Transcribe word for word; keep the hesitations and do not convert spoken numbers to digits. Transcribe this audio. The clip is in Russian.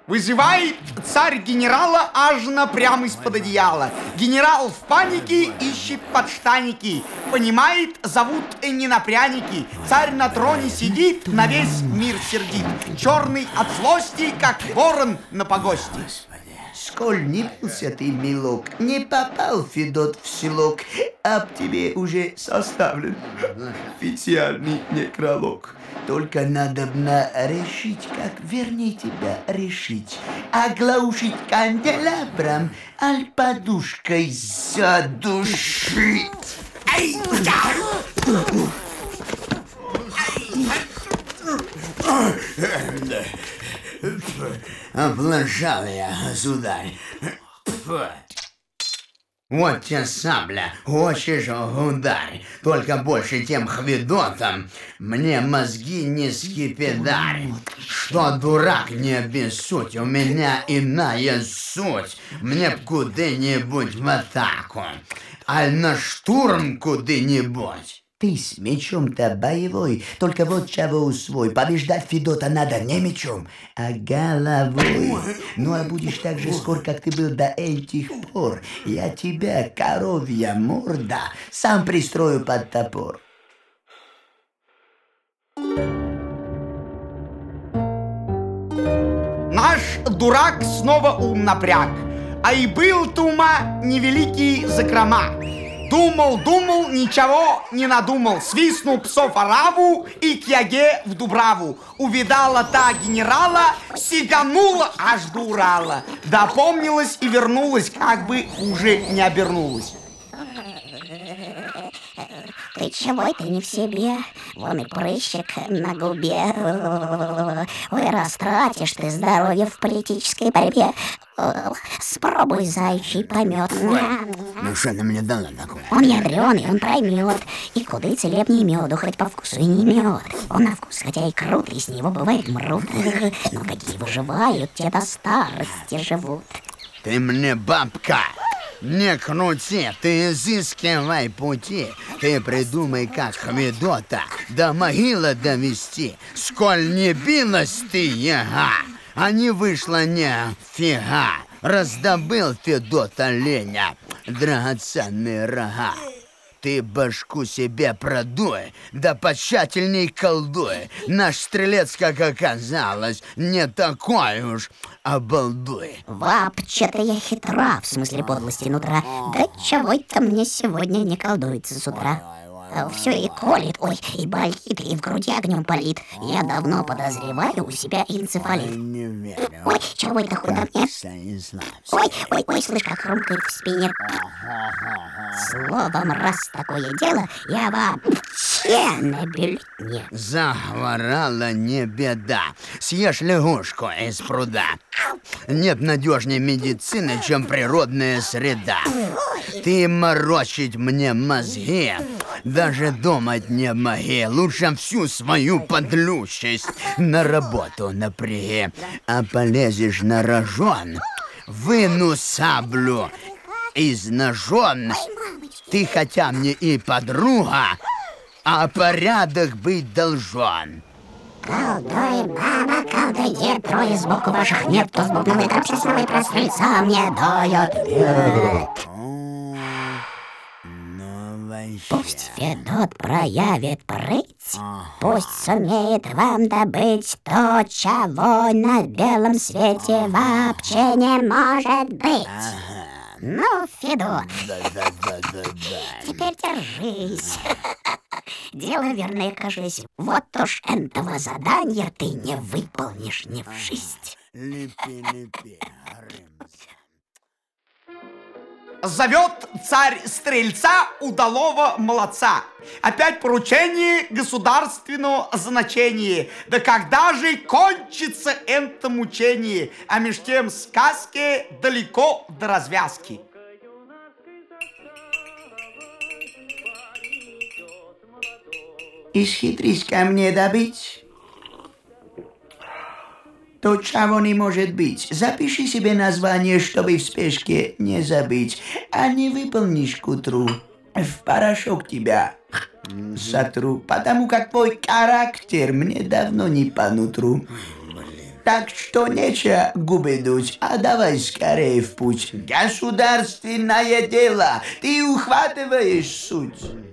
Вызывает царь генерала аж на прямо из-под одеяла. Генерал в панике ищет подштанники. Понимает, зовут не на пряники. Царь на троне сидит, на весь мир сердит. Черный от злости, как ворон на погосте. Сколь не бился ты, милок, не попал Федот в селок, об тебе уже составлен официальный некролог. Только надобно решить, как вернее тебя решить. Оглаушить канделябром, аль подушкой задушить. Ай! Облажал я, государь. Вот те сабля, хочешь ударь, только больше тем хведотом мне мозги не скипидарь. Что дурак не обессудь, у меня иная суть. Мне б куда-нибудь в атаку, аль на штурм куда-нибудь. Ты с мечом-то боевой, только вот чего усвой. Побеждать Федота надо не мечом, а головой. Ну а будешь так же скор, как ты был до этих пор. Я тебя, коровья морда, сам пристрою под топор. Наш дурак снова ум напряг, а и был-то ума невеликий закрома. Думал, думал, ничего не надумал. Свистнул псов ораву и к яге в Дубраву. Увидала та генерала, сиганула аж до Урала. Допомнилась и вернулась, как бы уже не обернулась. Ты чего это не в себе? Вон и прыщик на губе. Ой, растратишь ты здоровье в политической борьбе. Спробуй зайчий помет. Ну что ты мне дала такое? Он ядреный, он проймет. И куды целебнее меду, хоть по вкусу и не мед. Он на вкус, хотя и крут, и с него бывает мрут. Но какие выживают, те до старости живут. Ты мне, бабка, не крути, ты изыскивай пути. Ты придумай, как Хведота до могилы довести. Сколь не билась ты, яга, а не вышло нифига. Раздобыл Федот оленя драгоценные рога. Ты башку себе продуй, да потщательней колдуй. Наш стрелец, как оказалось, не такой уж обалдуй. Вообще-то я хитра, в смысле подлости нутра. Да чего это мне сегодня не колдуется с утра? Все и колет, ой, и болит, и в груди огнем палит. Я давно подозреваю у себя энцефалит. Ой, чего это худо мне? Ой, ой, ой, слышь, как хрумкает в спине. Словом, раз такое дело, я вообще на бюллетне. Захворала не беда. Съешь лягушку из пруда. Нет надежней медицины, чем природная среда. Ты морочить мне мозги даже думать не моги. Лучше всю свою подлющесть на работу напряги. А полезешь на рожон, выну саблю из ножон. Ты хотя мне и подруга, а порядок быть должен. Колдуй, мама, колдуй, дед, трое сбоку ваших нет, то с бубновой трапчасовой про стрельца мне дает. Пусть Федот проявит прыть, пусть сумеет вам добыть то, чего на белом свете вообще не может быть. Ну, Федот, теперь держись. Дело верное, кажись. Вот уж этого задания ты не выполнишь ни в жизнь. Зовет царь стрельца удалого молодца. Опять поручение государственного значения. Да когда же кончится это мучение? А меж тем сказки далеко до развязки. Исхитрись ко мне добыть то, чего не может быть. Запиши себе название, чтобы в спешке не забыть. А не выполнишь к утру, в порошок тебя сотру, потому как твой характер мне давно не по нутру. Так что нечего губы дуть, а давай скорее в путь. Государственное дело, ты ухватываешь суть.